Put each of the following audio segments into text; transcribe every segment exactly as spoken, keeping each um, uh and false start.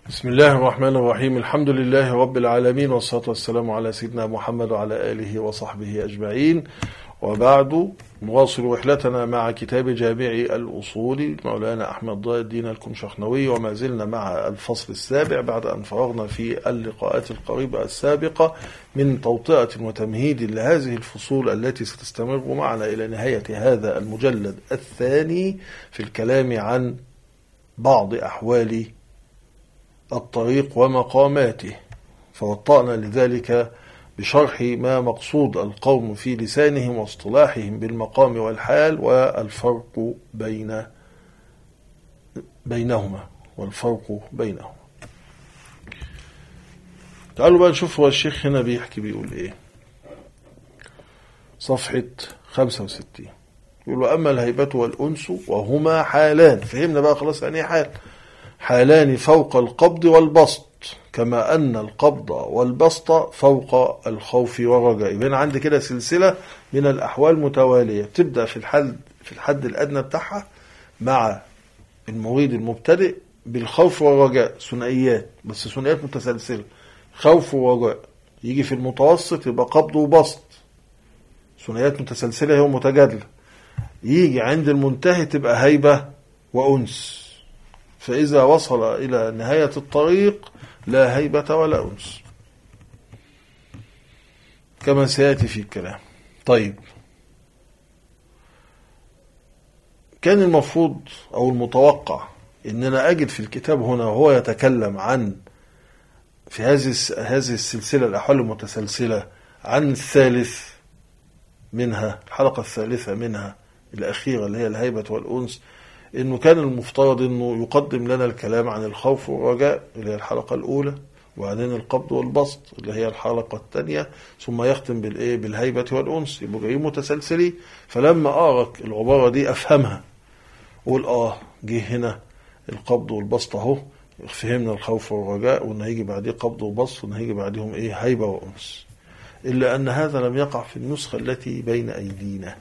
بسم الله الرحمن الرحيم. الحمد لله رب العالمين، والصلاة والسلام على سيدنا محمد وعلى آله وصحبه أجمعين، وبعد. نواصل رحلتنا مع كتاب جامع الأصول مولانا أحمد ضياء الدين الكمشخنوي، وما زلنا مع الفصل السابع بعد أن فرغنا في اللقاءات القريبة السابقة من توطئة وتمهيد لهذه الفصول التي ستستمر معنا إلى نهاية هذا المجلد الثاني في الكلام عن بعض أحوال الطريق ومقاماته. فوطأنا لذلك بشرح ما مقصود القوم في لسانهم واصطلاحهم بالمقام والحال والفرق بين بينهما والفرق بينهما. تعالوا بقى نشوف هو الشيخ هنا بيحكي بيقول ايه. صفحة خمسة وستين يقول: وأما الهيبة والأنس وهما حالان. فهمنا بقى خلاص يعني حال حالان فوق القبض والبسط، كما أن القبض والبسط فوق الخوف والرجاء. يبقى عندي كده سلسلة من الأحوال متوالية، تبدأ في الحد في الحد الأدنى بتاعها مع المريد المبتدئ بالخوف والرجاء، ثنائيات بس ثنائيات متسلسلة، خوف ورجاء. يجي في المتوسط يبقى قبض وبسط، ثنائيات متسلسلة هي متجادلة. يجي عند المنتهي تبقى هيبة وأنس. فإذا وصل إلى نهاية الطريق لا هيبة ولا أنس، كما سيأتي في الكلام. طيب، كان المفروض أو المتوقع إننا أجد في الكتاب هنا وهو يتكلم عن في هذه هذه السلسلة الأحوال المتسلسلة عن الثالث منها، الحلقة الثالثة منها الأخيرة اللي هي الهيبة والأنس، إنه كان المفترض إنه يقدم لنا الكلام عن الخوف والرجاء اللي هي الحلقة الأولى، وبعدين القبض والبسط اللي هي الحلقة الثانية، ثم يختم بالإيه بالهيبة والأنس. يبقوا جايين متسلسلين. فلما أقرأ العبارة دي أفهمها، أقول آه جه هنا القبض والبسط أهو، فهمنا الخوف والرجاء، وإن هيجي بعديه قبض وبسط، وإن هيجي بعدهم إيه هيبة وأنس. إلا أن هذا لم يقع في النسخة التي بين أيدينا،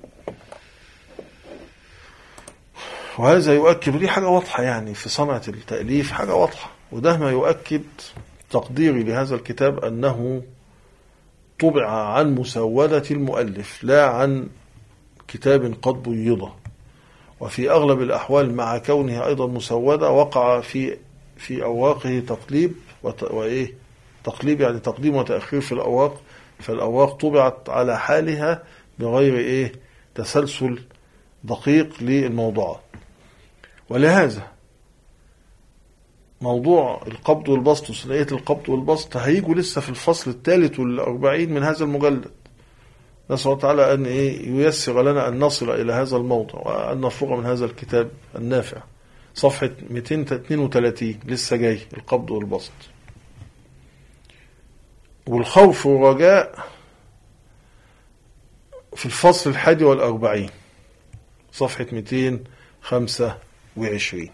وهذا يؤكد لي حاجة واضحة يعني في صنعة التأليف، حاجة واضحة، وده ما يؤكد تقديري لهذا الكتاب أنه طبع عن مسودة المؤلف لا عن كتاب قد بيض. وفي أغلب الأحوال مع كونه أيضا مسودة وقع في في أواقه تقليب وإيه تقليب يعني تقديم وتأخير في الأواق، فالأواق طبعت على حالها بغير إيه تسلسل دقيق للموضوعات. ولهذا موضوع القبض والبسط وثنائية القبض والبسط هيجوا لسه في الفصل الثالث والأربعين من هذا المجلد. نسأل الله تعالى أن إيه ييسر لنا أن نصل إلى هذا الموضع وأن نفرغ من هذا الكتاب النافع. صفحة مئتين واثنين وثلاثين لسه جاي القبض والبسط. والخوف والرجاء في الفصل الحادي والأربعين صفحة مئتين وخمسة وعشرين.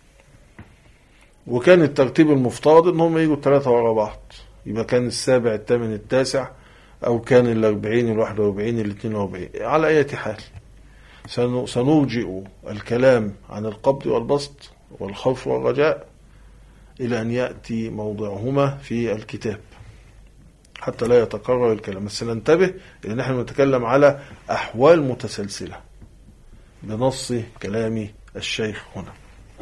وكان الترتيب المفترض انهم يجوا الثلاثة ورا بعض، يبقى كان السابع الثامن التاسع، او كان الاربعين الواحد واربعين الاثنين واربعين. على اي حال سنرجئ الكلام عن القبض والبسط والخوف والرجاء الى ان يأتي موضعهما في الكتاب حتى لا يتكرر الكلام. بس ننتبه ان نحن نتكلم على احوال متسلسلة بنص كلام الشيخ هنا.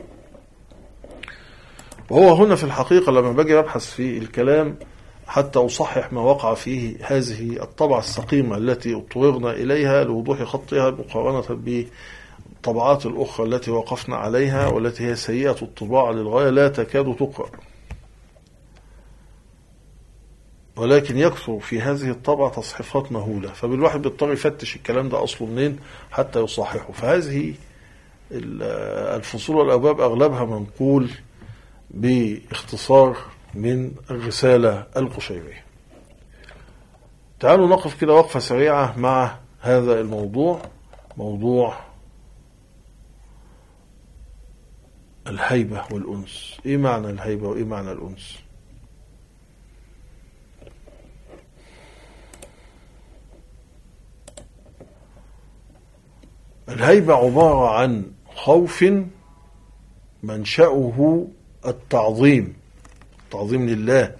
وهو هنا في الحقيقة لما باجي أبحث في الكلام حتى أصحح ما وقع فيه هذه الطبعة السقيمة التي اضطررنا إليها لوضوح خطها مقارنة بالطبعات الأخرى التي وقفنا عليها والتي هي سيئة الطباعة للغاية لا تكاد تقرأ، ولكن يكثر في هذه الطبعة تصحيفات مهولة، فبالواحد بيضطر يفتش الكلام ده أصله منين حتى يصححه. فهذه الفصول والأبواب أغلبها منقول باختصار من الرسالة القشيرية. تعالوا نقف كده وقفة سريعة مع هذا الموضوع، موضوع الهيبة والأنس. إيه معنى الهيبة وإيه معنى الأنس؟ الهيبة عبارة عن خوف منشأه التعظيم، التعظيم لله،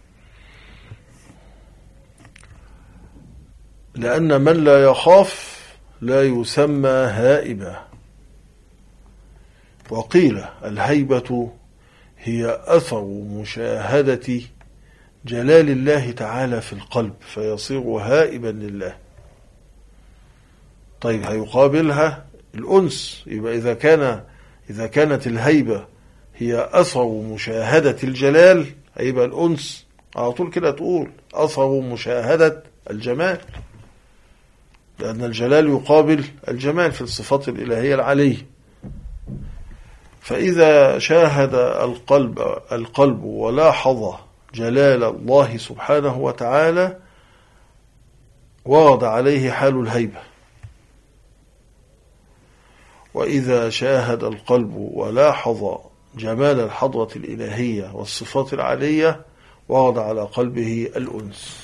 لأن من لا يخاف لا يسمى هائبا. وقيل الهيبة هي أثر مشاهدة جلال الله تعالى في القلب فيصير هائبا لله. طيب هيقابلها الأنس، يبقى إذا كان إذا كانت الهيبة هي أثر مشاهدة الجلال هيبقى الأنس على طول كده تقول أثر مشاهدة الجمال، لأن الجلال يقابل الجمال في الصفات الإلهية العلية. فإذا شاهد القلب القلب ولاحظ جلال الله سبحانه وتعالى ورد عليه حال الهيبة. وإذا شاهد القلب ولاحظ جمال الحضرة الإلهية والصفات العالية ورد على قلبه الأنس.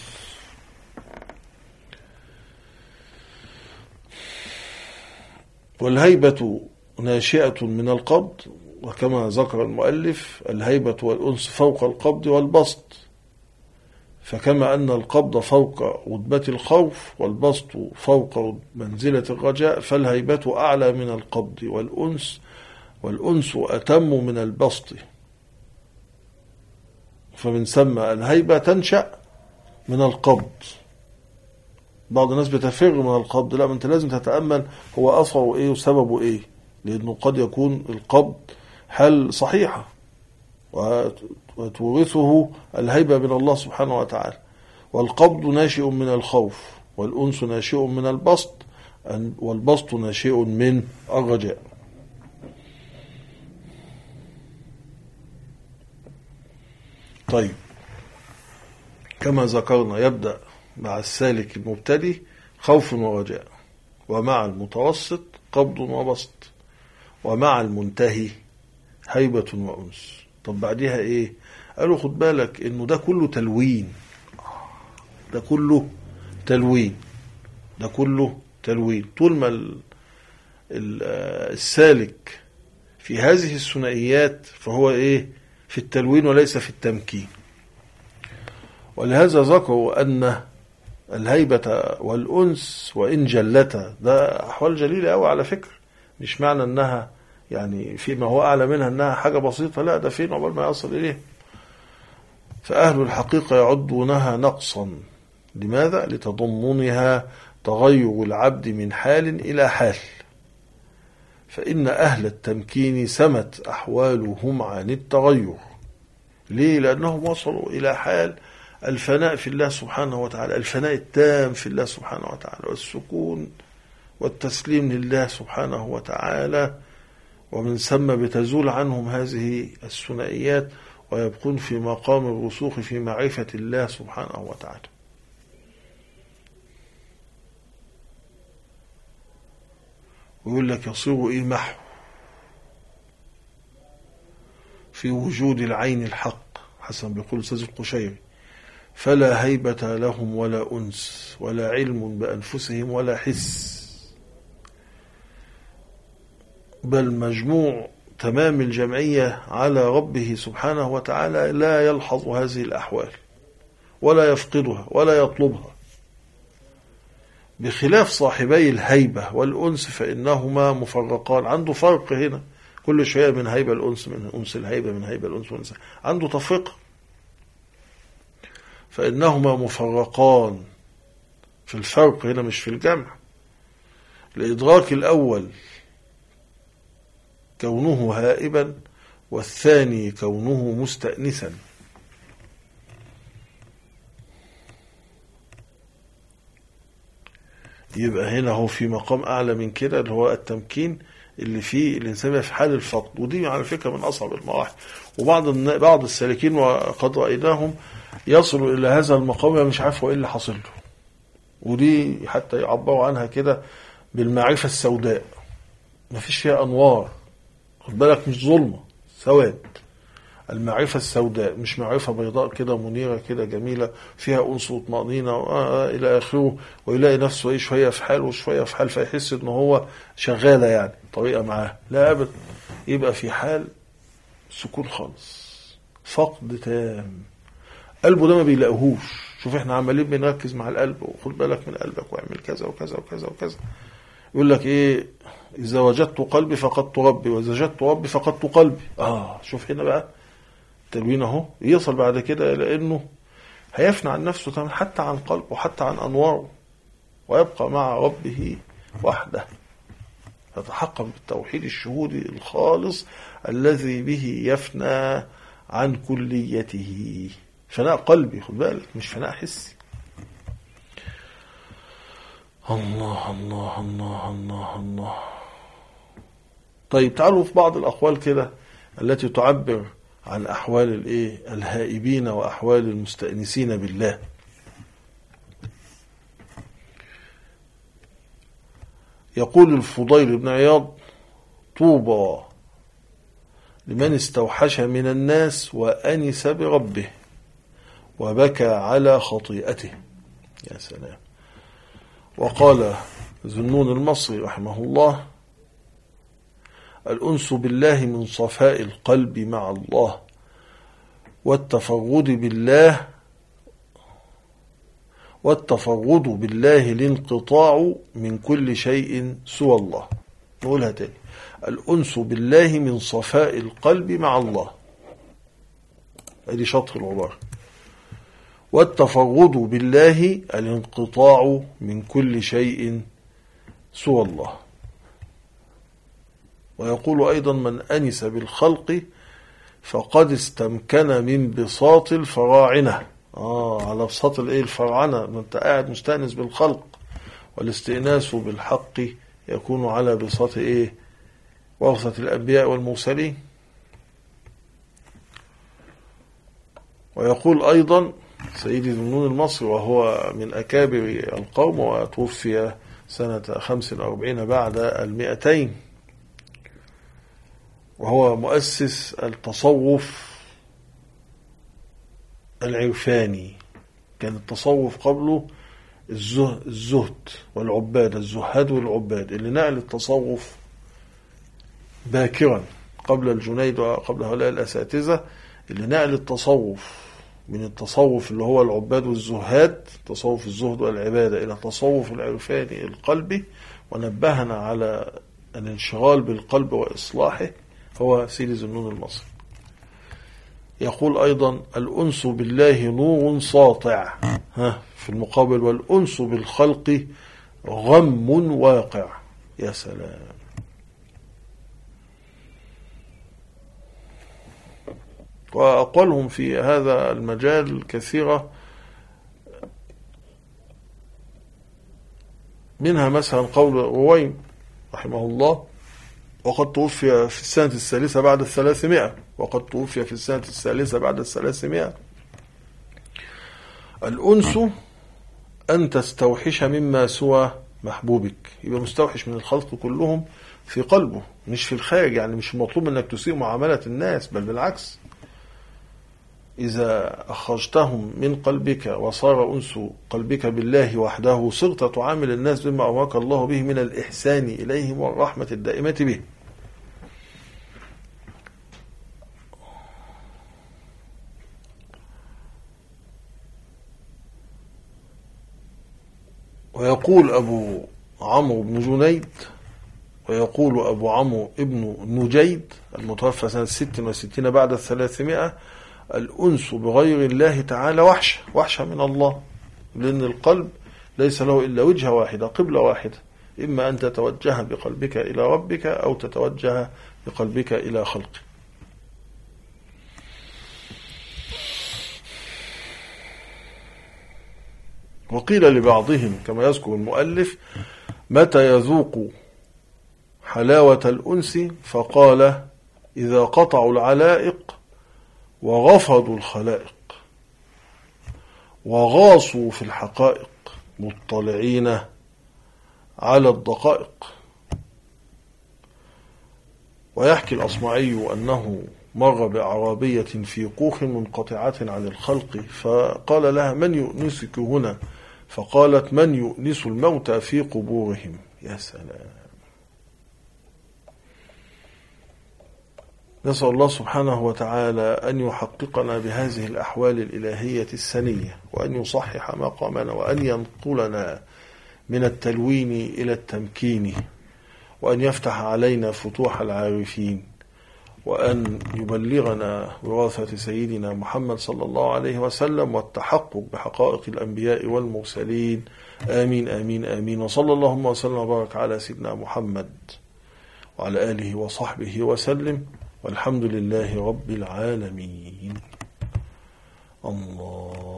والهيبة ناشئة من القبض، وكما ذكر المؤلف الهيبة والأنس فوق القبض والبسط، فكما أن القبض فوق رتبة الخوف والبسط فوق منزلة الرجاء، فالهيبة أعلى من القبض والأنس، والأنس أتم من البسط. فمن ثم الهيبة تنشأ من القبض. بعض الناس بتفر من القبض، لا، أنت لازم تتأمل هو أثره إيه وسببه إيه، لأنه قد يكون القبض حال صحيحة وتورثه الهيبة من الله سبحانه وتعالى، والقبض ناشئ من الخوف، والأنس ناشئ من البسط، والبسط ناشئ من الرجاء. طيب كما ذكرنا يبدأ مع السالك المبتدئ خوف ورجاء، ومع المتوسط قبض وبسط، ومع المنتهي هيبة وأنس. طب بعدها ايه؟ قالوا خد بالك انه ده كله تلوين، ده كله تلوين، ده كله تلوين. طول ما السالك في هذه الثنائيات فهو ايه؟ في التلوين وليس في التمكين. ولهذا ذكروا أن الهيبة والأنس وإن جلتا، ده أحوال جليلة أوي على فكرة، مش معنى أنها يعني فيما هو أعلى منها أنها حاجة بسيطة، لا، ده فين عقبال ما يصل إليه. فأهل الحقيقة يعدونها نقصا. لماذا؟ لتضمنها تغير العبد من حال إلى حال. فإن أهل التمكين سمت أحوالهم عن التغير. ليه؟ لأنهم وصلوا إلى حال الفناء في الله سبحانه وتعالى، الفناء التام في الله سبحانه وتعالى، والسكون والتسليم لله سبحانه وتعالى. ومن ثم بتزول عنهم هذه الثنائيات ويبقون في مقام الرسوخ في معرفة الله سبحانه وتعالى. ويقول لك يصير إيه؟ محو في وجود العين الحق، حسن بيقول أستاذ القشيري، فلا هيبة لهم ولا أنس ولا علم بأنفسهم ولا حس، بل مجموع تمام الجمعية على ربه سبحانه وتعالى لا يلحظ هذه الأحوال ولا يفقدها ولا يطلبها، بخلاف صاحبي الهيبة والأنس فإنهما مفرقان. عنده فرق هنا، كل شوية من هيبة الأنس، من أنس الهيبة، من هيبة الأنس والأنس، عنده تفرقة. فإنهما مفرقان في الفرق هنا مش في الجمع. الإدراك الأول كونه هائبا، والثاني كونه مستأنسا. يبقى هنا هو في مقام أعلى من كده اللي هو التمكين اللي فيه الإنسان في حال الفقد، ودي على فكرة من أصعب المراحل. وبعض بعض السالكين وقد رأيناهم يصلوا إلى هذا المقام مش عارف إيه اللي حصل له، ودي حتى يعبروا عنها كده بالمعرفة السوداء، ما فيش فيها أنوار، خد بالك، مش ظلمة، سواد. المعرفة السوداء، مش معرفة بيضاء كده منيرة كده جميلة فيها أنس وطمأنينة إلى آخره، ويلاقي نفسه إيه شوية في حال وشوية في حال فيحس إنه هو شغالة يعني طريقة معاه، لا أبدا. يبقى في حال سكون خالص، فقد تام، قلبه ده ما بيلاقيهوش. شوف احنا عمالين بنركز مع القلب، وخد بالك من قلبك واعمل كذا وكذا وكذا وكذا. يقول لك ايه؟ اذا وجدت قلبي فقدت ربي، واذا وجدت ربي فقدت قلبي. اه شوف هنا بقى تلوين اهو، يصل بعد كده الى انه هيفنى عن نفسه تماما، حتى عن قلبه وحتى عن انواره، ويبقى مع ربه وحده. يتحقق بالتوحيد الشهودي الخالص الذي به يفنى عن كليته. فناء قلبي، خد بالك، مش فناء حسي. الله الله الله الله الله. طيب تعالوا في بعض الأقوال كده التي تعبر عن أحوال الايه الهائبين وأحوال المستأنسين بالله. يقول الفضيل بن عياض: طوبى لمن استوحش من الناس وأنس بربه وبكى على خطيئته. يا سلام. وقال ذنون المصري رحمه الله: الأنس بالله من صفاء القلب مع الله، والتفرد بالله والتفرد بالله الانقطاع من كل شيء سوى الله. نقولها تاني: الأنس بالله من صفاء القلب مع الله، ادي شطر العبارة. والتفرد بالله الانقطاع من كل شيء سوى الله. ويقول أيضا: من أنس بالخلق فقد استمكن من بساط الفراعنة. آه على بساط الايه الفراعنة، ما انت قاعد مستأنس بالخلق، والاستئناس بالحق يكون على بساط ايه ورثة الأنبياء والمرسلين. ويقول أيضا سيدي ذنون المصري، وهو من أكابر القوم، وتوفي سنة خمس وأربعين بعد المئتين، وهو مؤسس التصوف العرفاني. كان التصوف قبله الزهد والعباد، الزهاد والعباد، اللي نقل التصوف باكرا قبل الجنيد وقبل هؤلاء الأساتذة، اللي نقل التصوف من التصوف اللي هو العباد والزهاد، تصوف الزهد والعبادة، إلى التصوف العرفاني القلبي، ونبهنا على الانشغال بالقلب وإصلاحه، هو سيدي ذنون المصري. يقول أيضا: الأنس بالله نور ساطع، ها في المقابل: والأنس بالخلق غم واقع. يا سلام. وأقوالهم في هذا المجال كثيرة، منها مثلا قول رويم رحمه الله: وقد توفي في السنة الثالثة بعد الثلاثمائة وقد توفي في السنة الثالثة بعد الثلاثمائة الأنس أن تستوحش مما سوى محبوبك. يبقى مستوحش من الخلق كلهم في قلبه، مش في الخارج. يعني مش مطلوب أنك تسيء معاملة الناس، بل بالعكس، إذا أخرجتهم من قلبك وصار أنس قلبك بالله وحده، صرت تعامل الناس بما أمرك الله به من الإحسان إليهم والرحمة الدائمة به. ويقول أبو عمرو بن جنيد ويقول أبو عمرو ابن نجيد المتوفى سنة ست وستين بعد الثلاثمائة: الأنس بغير الله تعالى وحشة وحشة من الله، لأن القلب ليس له إلا وجهة واحدة، قبلة واحدة، إما أن تتوجه بقلبك إلى ربك أو تتوجه بقلبك إلى خلقه. وقيل لبعضهم كما يذكر المؤلف: متى يذوق حلاوة الأنس؟ فقال: إذا قطعوا العلائق وغفضوا الخلائق وغاصوا في الحقائق مطلعين على الدقائق. ويحكي الأصمعي أنه مر بأعرابية في كوخ منقطعة عن الخلق، فقال لها: من يؤنسك هنا؟ فقالت: من يؤنس الموتى في قبورهم. يا سلام. نسأل الله سبحانه وتعالى أن يحققنا بهذه الأحوال الإلهية السنية، وأن يصحح مقامنا، وأن ينقلنا من التلوين إلى التمكين، وأن يفتح علينا فتوح العارفين، وأن يبلغنا وراثة سيدنا محمد صلى الله عليه وسلم والتحقق بحقائق الأنبياء والمرسلين. آمين آمين آمين. وصلى اللهم وسلم وبارك على سيدنا محمد وعلى آله وصحبه وسلم، والحمد لله رب العالمين. الله